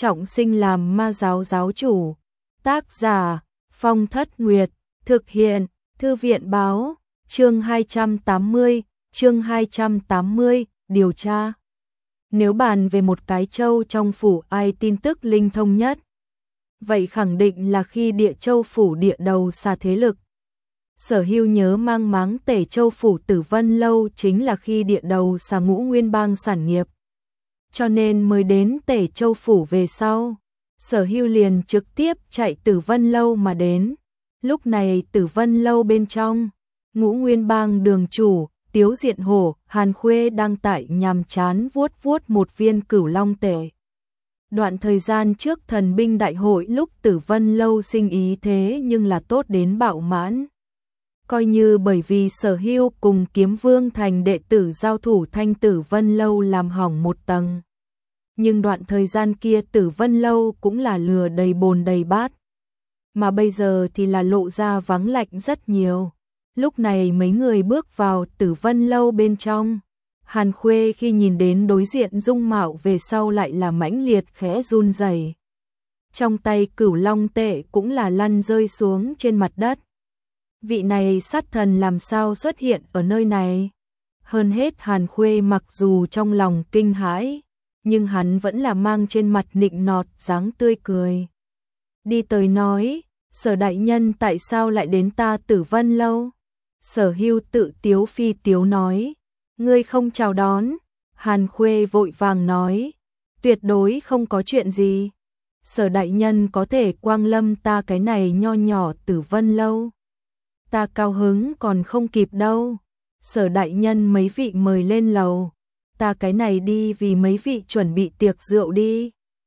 trọng sinh làm ma giáo giáo chủ. Tác giả Phong Thất Nguyệt, thực hiện Thư viện báo, chương 280, điều tra. Nếu bàn về một cái châu trong phủ ai tin tức linh thông nhất, vậy khẳng định là khi Địa Châu phủ địa đầu xa thế lực. Sở Hưu nhớ mang máng Tể Châu phủ Tử Vân lâu chính là khi địa đầu xa Ngũ Nguyên bang sản nghiệp, cho nên mới đến Tể Châu phủ về sau. Sở Hưu liền trực tiếp chạy Tử Vân lâu mà đến. Lúc này Tử Vân lâu bên trong, Ngũ Nguyên bang đường chủ Tiếu Diện Hổ, Hàn Khuê đang tại nhàm chán vuốt một viên cửu long tệ. Đoạn thời gian trước thần binh đại hội lúc Tử Vân lâu sinh ý thế nhưng là tốt đến bạo mãn. Coi như bởi vì Sở Hưu cùng Kiếm Vương thành đệ tử giao thủ thanh Tử Vân lâu làm hỏng một tầng. Nhưng đoạn thời gian kia Tử Vân lâu cũng là lừa đầy bồn đầy bát. Mà bây giờ thì là lộ ra vắng lạnh rất nhiều. Lúc này mấy người bước vào Tử Vân lâu bên trong. Hàn Khuê khi nhìn đến đối diện dung mạo về sau lại là mãnh liệt khẽ run rẩy. Trong tay cửu long tệ cũng là lăn rơi xuống trên mặt đất. Vị này sát thần làm sao xuất hiện ở nơi này? Hơn hết Hàn Khuê mặc dù trong lòng kinh hãi, nhưng hắn vẫn là mang trên mặt nịnh nọt dáng tươi cười. Đi tới nói, Sở đại nhân tại sao lại đến ta Tử Vân lâu? Sở Hưu tự tiếu phi tiếu nói, ngươi không chào đón. Hàn Khuê vội vàng nói, tuyệt đối không có chuyện gì. Sở đại nhân có thể quang lâm ta cái này nho nhỏ Tử Vân lâu. Ta cao hứng còn không kịp đâu. Sở đại nhân mấy vị mời lên lầu. Ta cái này đi vì mấy vị chuẩn bị tiệc rượu đi.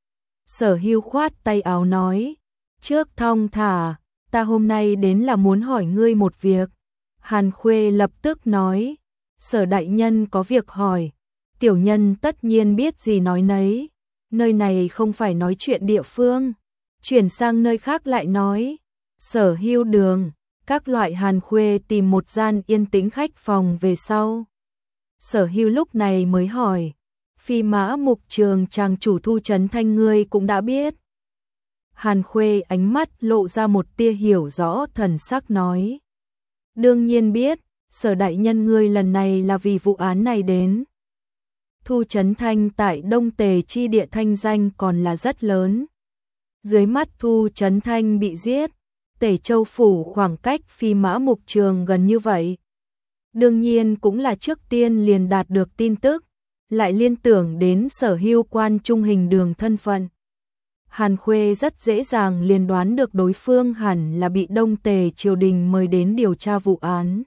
Sở Hưu khoát tay áo nói, trước thong thả, ta hôm nay đến là muốn hỏi ngươi một việc. Hàn Khuê lập tức nói, Sở đại nhân có việc hỏi, tiểu nhân tất nhiên biết gì nói nấy, nơi này không phải nói chuyện địa phương, chuyển sang nơi khác lại nói. Sở Hưu đường, các loại. Hàn Khuê tìm một gian yên tĩnh khách phòng về sau. Sở Hưu lúc này mới hỏi, Phi Mã Mục Trường chàng chủ Thu Chấn Thanh ngươi cũng đã biết. Hàn Khuê ánh mắt lộ ra một tia hiểu rõ thần sắc nói, đương nhiên biết, Sở đại nhân ngươi lần này là vì vụ án này đến. Thu Chấn Thanh tại Đông Tề chi địa thanh danh còn là rất lớn. Dưới mắt Thu Chấn Thanh bị giết, Tể Châu phủ khoảng cách Phi Mã Mục Trường gần như vậy. Đương nhiên cũng là trước tiên liền đạt được tin tức, lại liên tưởng đến Sở Hưu quan trung hình đường thân phận. Hàn Khuê rất dễ dàng liền đoán được đối phương hẳn là bị Đông Tề triều đình mời đến điều tra vụ án.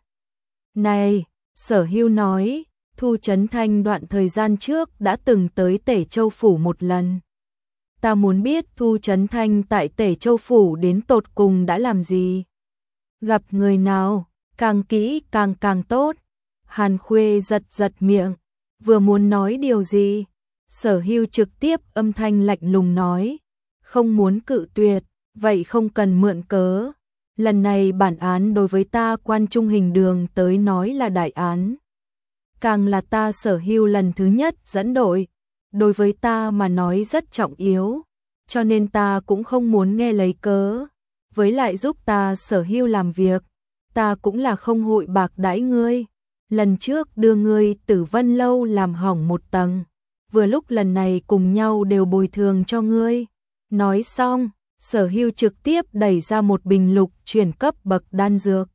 Này, Sở Hưu nói, Thu Chấn Thanh đoạn thời gian trước đã từng tới Tể Châu phủ một lần. Ta muốn biết Thu Chấn Thanh tại Tể Châu phủ đến tột cùng đã làm gì? Gặp người nào, càng kỹ càng tốt. Hàn Khuê giật miệng, vừa muốn nói điều gì, Sở Hưu trực tiếp âm thanh lạnh lùng nói, không muốn cự tuyệt, vậy không cần mượn cớ. Lần này bản án đối với ta quan trung hình đường tới nói là đại án. Càng là ta Sở Hưu lần thứ nhất dẫn đội, đối với ta mà nói rất trọng yếu, cho nên ta cũng không muốn nghe lấy cớ. Với lại giúp ta Sở Hưu làm việc, ta cũng là không hội bạc đãi ngươi. Lần trước đưa ngươi Tử Vân lâu làm hỏng một tầng, vừa lúc lần này cùng nhau đều bồi thường cho ngươi. Nói xong, Sở Hưu trực tiếp đẩy ra một bình lục chuyển cấp bậc đan dược.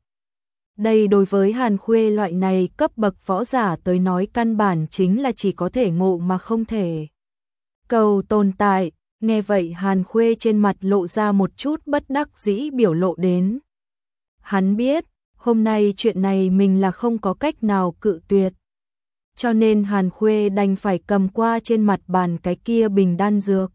Đây đối với Hàn Khuê loại này cấp bậc võ giả tới nói căn bản chính là chỉ có thể ngộ mà không thể cầu tồn tại. Nghe vậy Hàn Khuê trên mặt lộ ra một chút bất đắc dĩ biểu lộ đến. Hắn biết, hôm nay chuyện này mình là không có cách nào cự tuyệt. Cho nên Hàn Khuê đành phải cầm qua trên mặt bàn cái kia bình đan dược.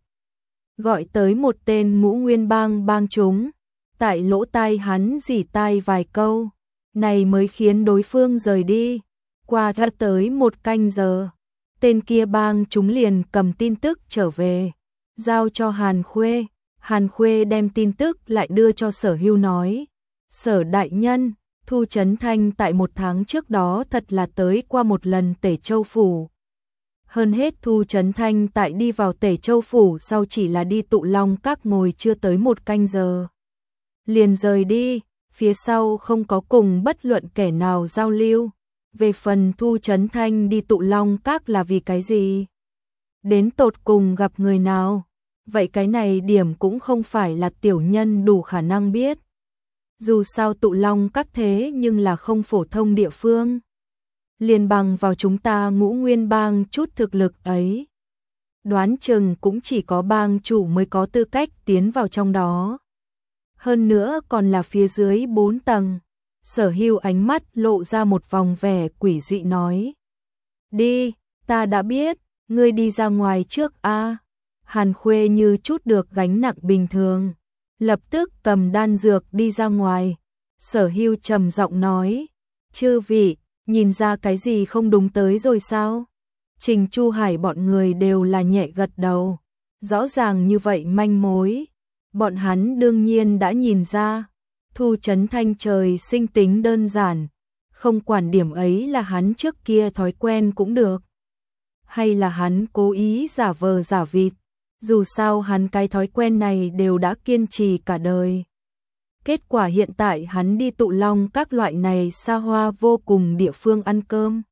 Gọi tới một tên Ngũ Nguyên bang bang chúng, tại lỗ tai hắn rỉ tai vài câu, này mới khiến đối phương rời đi. Qua đã tới một canh giờ, tên kia bang chúng liền cầm tin tức trở về, giao cho Hàn Khuê. Hàn Khuê đem tin tức lại đưa cho Sở Hưu nói, Sở đại nhân, Thu Chấn Thanh tại một tháng trước đó thật là tới qua một lần Tể Châu phủ. Hơn hết Thu Chấn Thanh tại đi vào Tể Châu Phủ sau chỉ là đi Tụ Long Các ngồi chưa tới 1 canh giờ. Liền rời đi, phía sau không có cùng bất luận kẻ nào giao lưu. Về phần Thu Chấn Thanh đi Tụ Long Các là vì cái gì? Đến tột cùng gặp người nào? Vậy cái này điểm cũng không phải là tiểu nhân đủ khả năng biết. Dù sao Tụ Long Các thế nhưng là không phổ thông địa phương. Liền bằng vào chúng ta Ngũ Nguyên bang chút thực lực ấy. Đoán chừng cũng chỉ có bang chủ mới có tư cách tiến vào trong đó. Hơn nữa còn là phía dưới 4 tầng. Sở Hưu ánh mắt lộ ra một vòng vẻ quỷ dị nói. Đi, ta đã biết, ngươi đi ra ngoài trước a. Hàn Khuê như chút được gánh nặng bình thường. Lập tức cầm đan dược đi ra ngoài. Sở Hưu trầm giọng nói. Chư vị, nhìn ra cái gì không đúng tới rồi sao? Trình Chu Hải bọn người đều là nhẹ gật đầu. Rõ ràng như vậy manh mối. Bọn hắn đương nhiên đã nhìn ra. Thu Chấn Thanh trời sinh tính đơn giản. Không quản điểm ấy là hắn trước kia thói quen cũng được. Hay là hắn cố ý giả vờ giả vịt. Dù sao hắn cái thói quen này đều đã kiên trì cả đời. Kết quả hiện tại hắn đi Tụ Long Các loại này xa hoa vô cùng địa phương ăn cơm.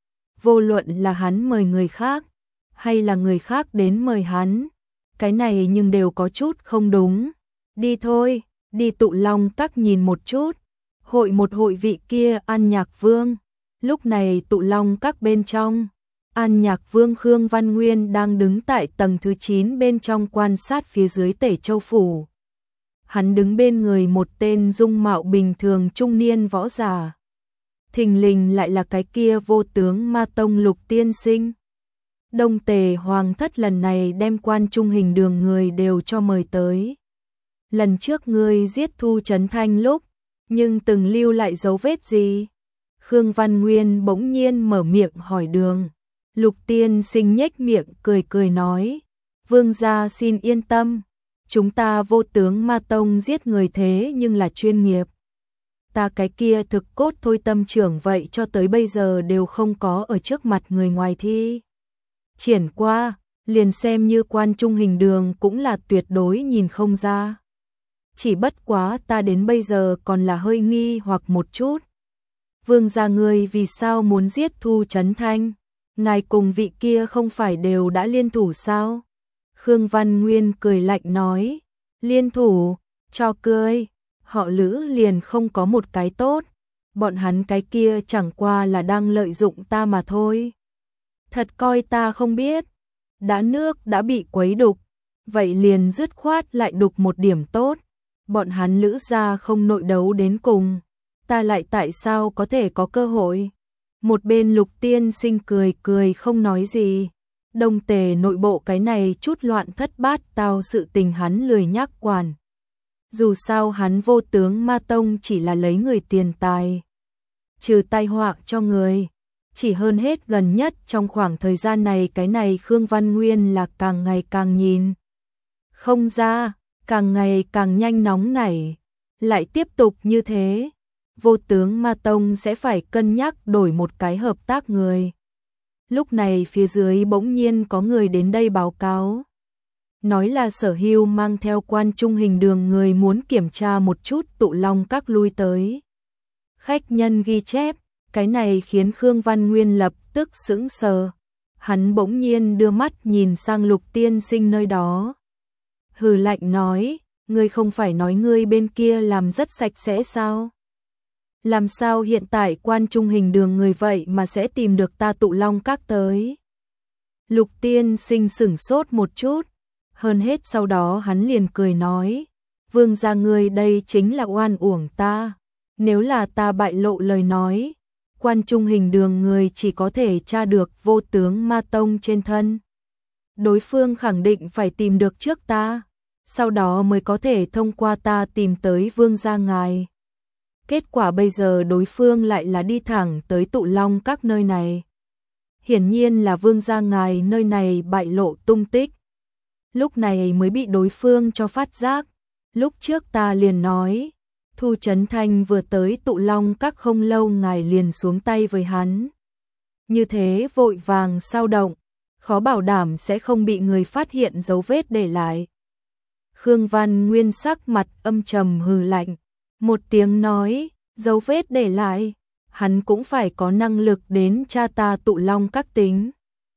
Vô luận là hắn mời người khác, hay là người khác đến mời hắn. Cái này nhưng đều có chút không đúng. Đi thôi, đi Tụ Long Các nhìn một chút. Một hội vị kia An Nhạc Vương. Lúc này Tụ Long Các bên trong. An Nhạc Vương Khương Văn Nguyên đang đứng tại tầng thứ 9 bên trong quan sát phía dưới Tể Châu Phủ. Hắn đứng bên người một tên dung mạo bình thường trung niên võ giả. Thình lình lại là cái kia Vô Tướng Ma Tông Lục tiên sinh. Đông Tề Hoàng thất lần này đem Quan Trung Hình Đường người đều cho mời tới. Lần trước ngươi giết Thu Chấn Thanh lúc, nhưng từng lưu lại dấu vết gì? Khương Văn Nguyên bỗng nhiên mở miệng hỏi Đường. Lục tiên sinh nhếch miệng cười cười nói. Vương gia xin yên tâm. Chúng ta Vô Tướng Ma Tông giết người thế nhưng là chuyên nghiệp. Ta cái kia thực cốt thôi tâm trưởng vậy cho tới bây giờ đều không có ở trước mặt người ngoài thi. Triển qua, liền xem như Quan Trung Hình Đường cũng là tuyệt đối nhìn không ra. Chỉ bất quá ta đến bây giờ còn là hơi nghi hoặc một chút. Vương gia ngươi vì sao muốn giết Thu Chấn Thanh? Ngài cùng vị kia không phải đều đã liên thủ sao? Khương Văn Nguyên cười lạnh nói. Liên thủ, cho cười, họ Lữ liền không có một cái tốt. Bọn hắn cái kia chẳng qua là đang lợi dụng ta mà thôi. Thật coi ta không biết. Đã nước đã bị quấy đục, vậy liền dứt khoát lại đục một điểm tốt. Bọn hắn Lữ gia không nội đấu đến cùng. Ta lại tại sao có thể có cơ hội? Một bên Lục tiên sinh cười cười không nói gì. Đông Tề nội bộ cái này chút loạn thất bát tao sự tình hắn lười nhắc quản. Dù sao hắn Vô Tướng Ma Tông chỉ là lấy người tiền tài. Trừ tai họa cho người. Chỉ hơn hết gần nhất trong khoảng thời gian này cái này Khương Văn Nguyên là càng ngày càng nhìn. Không ra, càng ngày càng nhanh nóng nảy. Lại tiếp tục như thế. Vô Tướng Ma Tông sẽ phải cân nhắc đổi một cái hợp tác người. Lúc này phía dưới bỗng nhiên có người đến đây báo cáo. Nói là Sở Hưu mang theo Quan Trung Hình Đường người muốn kiểm tra một chút Tụ Long Các lui tới. Khách nhân ghi chép, cái này khiến Khương Văn Nguyên lập tức sững sờ. Hắn bỗng nhiên đưa mắt nhìn sang Lục tiên sinh nơi đó. Hừ lạnh nói, ngươi không phải nói ngươi bên kia làm rất sạch sẽ sao? Làm sao hiện tại Quan Trung Hình Đường người vậy mà sẽ tìm được ta Tụ Long Các tới? Lục tiên sinh sửng sốt một chút, hơn hết sau đó hắn liền cười nói, vương gia ngươi đây chính là oan uổng ta, nếu là ta bại lộ lời nói, Quan Trung Hình Đường người chỉ có thể tra được Vô Tướng Ma Tông trên thân. Đối phương khẳng định phải tìm được trước ta, sau đó mới có thể thông qua ta tìm tới vương gia ngài. Kết quả bây giờ đối phương lại là đi thẳng tới Tụ Long Các nơi này. Hiển nhiên là vương gia ngài nơi này bại lộ tung tích. Lúc này mới bị đối phương cho phát giác. Lúc trước ta liền nói, Thu Chấn Thanh vừa tới Tụ Long Các không lâu ngài liền xuống tay với hắn. Như thế vội vàng sao động, khó bảo đảm sẽ không bị người phát hiện dấu vết để lại. Khương Văn Nguyên sắc mặt âm trầm hừ lạnh, một tiếng nói, dấu vết để lại, hắn cũng phải có năng lực đến tra ta Tụ Long Các tính.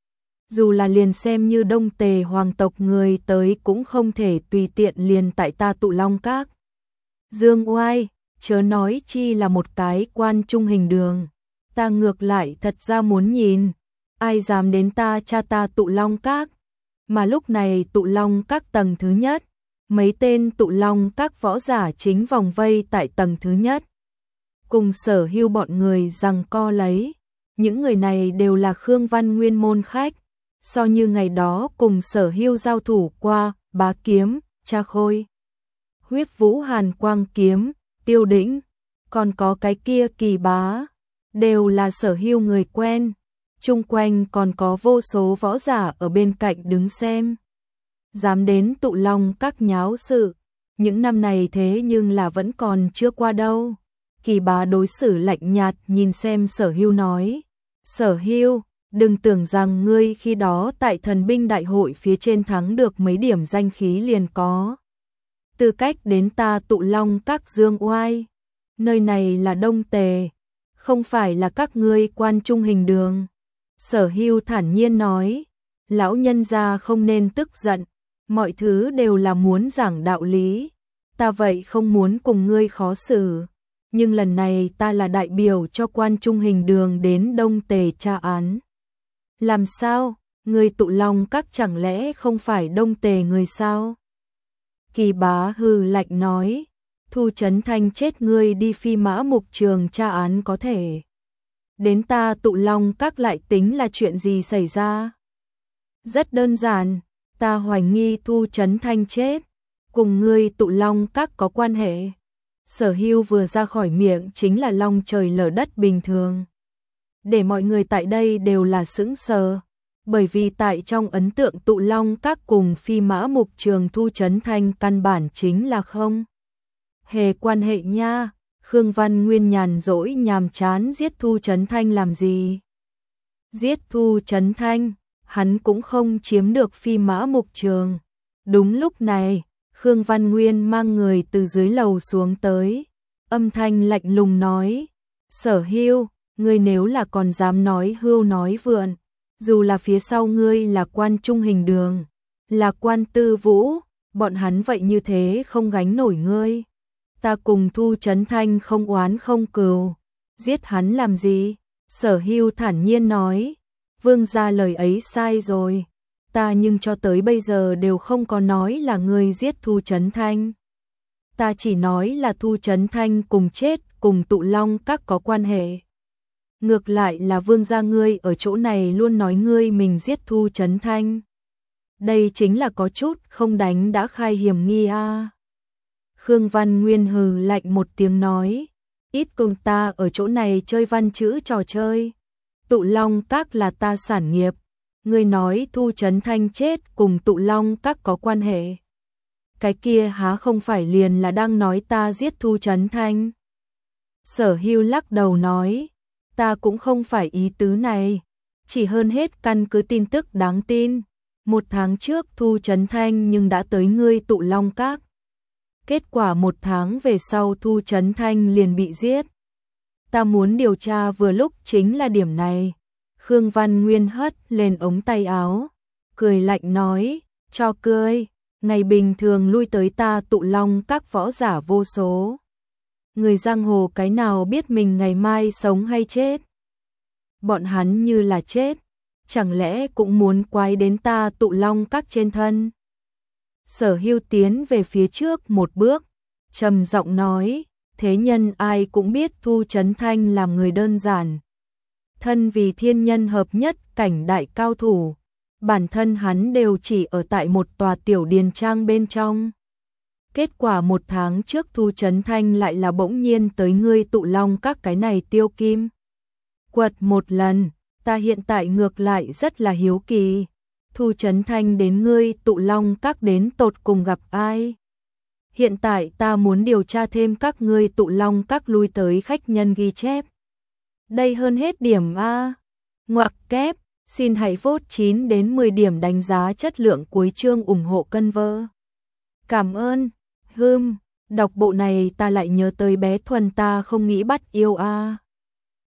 Dù là liền xem như Đông Tề hoàng tộc người tới cũng không thể tùy tiện liền tại ta Tụ Long Các. Dương Oai, chớ nói chi là một cái quan trung hình đường, ta ngược lại thật ra muốn nhìn, ai dám đến ta cha ta Tụ Long Các. Mà lúc này Tụ Long Các tầng thứ nhất, mấy tên Tụ Long Các võ giả chính vòng vây tại tầng thứ nhất, cùng Sở Hưu bọn người giằng co lấy. Những người này đều là Khương Văn Nguyên môn khách, so như ngày đó cùng Sở Hưu giao thủ qua, Bá Kiếm, Cha Khôi, Huyết Vũ Hàn Quang Kiếm, Tiêu Đĩnh, còn có cái kia Kỳ Bá, đều là Sở Hưu người quen. Chung quanh còn có vô số võ giả ở bên cạnh đứng xem. Dám đến Tụ Long Các nháo sự, những năm này thế nhưng là vẫn còn chưa qua đâu. Kỳ Bá đối xử lạnh nhạt nhìn xem Sở Hưu nói, Sở Hưu, đừng tưởng rằng ngươi khi đó tại thần binh đại hội phía trên thắng được mấy điểm danh khí liền có tư cách đến ta Tụ Long Các Dương Oai. Nơi này là Đông Tề, không phải là các ngươi quan trung hình đường. Sở Hưu thản nhiên nói, lão nhân gia không nên tức giận, mọi thứ đều là muốn giảng đạo lý, ta vậy không muốn cùng ngươi khó xử, nhưng lần này ta là đại biểu cho quan trung hình đường đến Đông Tề tra án. Làm sao, ngươi Tụ Long Các chẳng lẽ không phải Đông Tề người sao? Kỳ Bá hừ lạnh nói, Thu Chấn Thanh chết ngươi đi Phi Mã Mục Trường tra án có thể. Đến ta Tụ Long Các lại tính là chuyện gì xảy ra? Rất đơn giản, ta hoài nghi Thu Chấn Thanh chết, cùng ngươi Tụ Long Các có quan hệ. Sở Hưu vừa ra khỏi miệng chính là long trời lở đất bình thường. Để mọi người tại đây đều là sững sờ, bởi vì tại trong ấn tượng Tụ Long Các cùng Phi Mã Mục Trường Thu Chấn Thanh căn bản chính là không hề quan hệ nha. Khương Văn Nguyên nhàn rỗi nhàm chán giết Thu Chấn Thanh làm gì? Giết Thu Chấn Thanh, hắn cũng không chiếm được Phi Mã Mục Trường. Đúng lúc này, Khương Văn Nguyên mang người từ dưới lầu xuống tới, âm thanh lạnh lùng nói, Sở Hưu, ngươi nếu là còn dám nói hưu nói vượn, dù là phía sau ngươi là quan trung hình đường, là quan tư vũ, bọn hắn vậy như thế không gánh nổi ngươi. Ta cùng Thu Chấn Thanh không oán không cừu, giết hắn làm gì? Sở Hưu thản nhiên nói, vương gia lời ấy sai rồi, ta nhưng cho tới bây giờ đều không có nói là ngươi giết Thu Chấn Thanh. Ta chỉ nói là Thu Chấn Thanh cùng chết cùng Tụ Long Các có quan hệ. Ngược lại là vương gia ngươi ở chỗ này luôn nói ngươi mình giết Thu Chấn Thanh. Đây chính là có chút không đánh đã khai hiểm nghi a. Khương Văn Nguyên hừ lạnh một tiếng nói, ít cùng ta ở chỗ này chơi văn chữ trò chơi. Tụ Long Các là ta sản nghiệp, ngươi nói Thu Chấn Thanh chết cùng Tụ Long Các có quan hệ. Cái kia há không phải liền là đang nói ta giết Thu Chấn Thanh. Sở Hưu lắc đầu nói, ta cũng không phải ý tứ này, chỉ hơn hết căn cứ tin tức đáng tin. 1 tháng trước Thu Chấn Thanh nhưng đã tới ngươi Tụ Long Các. Kết quả 1 tháng về sau Thu Chấn Thanh liền bị giết. Ta muốn điều tra vừa lúc chính là điểm này. Khương Văn Nguyên hất lên ống tay áo, cười lạnh nói, cho cười, ngày bình thường lui tới ta Tụ Long Các võ giả vô số. Người giang hồ cái nào biết mình ngày mai sống hay chết? Bọn hắn như là chết, chẳng lẽ cũng muốn quái đến ta Tụ Long Các trên thân? Sở Hưu tiến về phía trước một bước, trầm giọng nói, thế nhân ai cũng biết Thu Chấn Thanh làm người đơn giản. Thân vì thiên nhân hợp nhất cảnh đại cao thủ, bản thân hắn đều chỉ ở tại một tòa tiểu điền trang bên trong. Kết quả 1 tháng trước Thu Chấn Thanh lại là bỗng nhiên tới ngươi Tụ Long Các cái này tiêu kim quật một lần, ta hiện tại ngược lại rất là hiếu kỳ. Thu Chấn Thanh đến ngươi Tụ Long Các đến tột cùng gặp ai? Hiện tại ta muốn điều tra thêm các ngươi Tụ Long Các lui tới khách nhân ghi chép. Đây hơn hết điểm a. Ngoặc kép, Xin hãy vote 9 đến 10 điểm đánh giá chất lượng cuối chương ủng hộ cân vơ. Cảm ơn. Đọc bộ này ta lại nhớ tới bé Thuần ta không nghĩ bắt yêu a.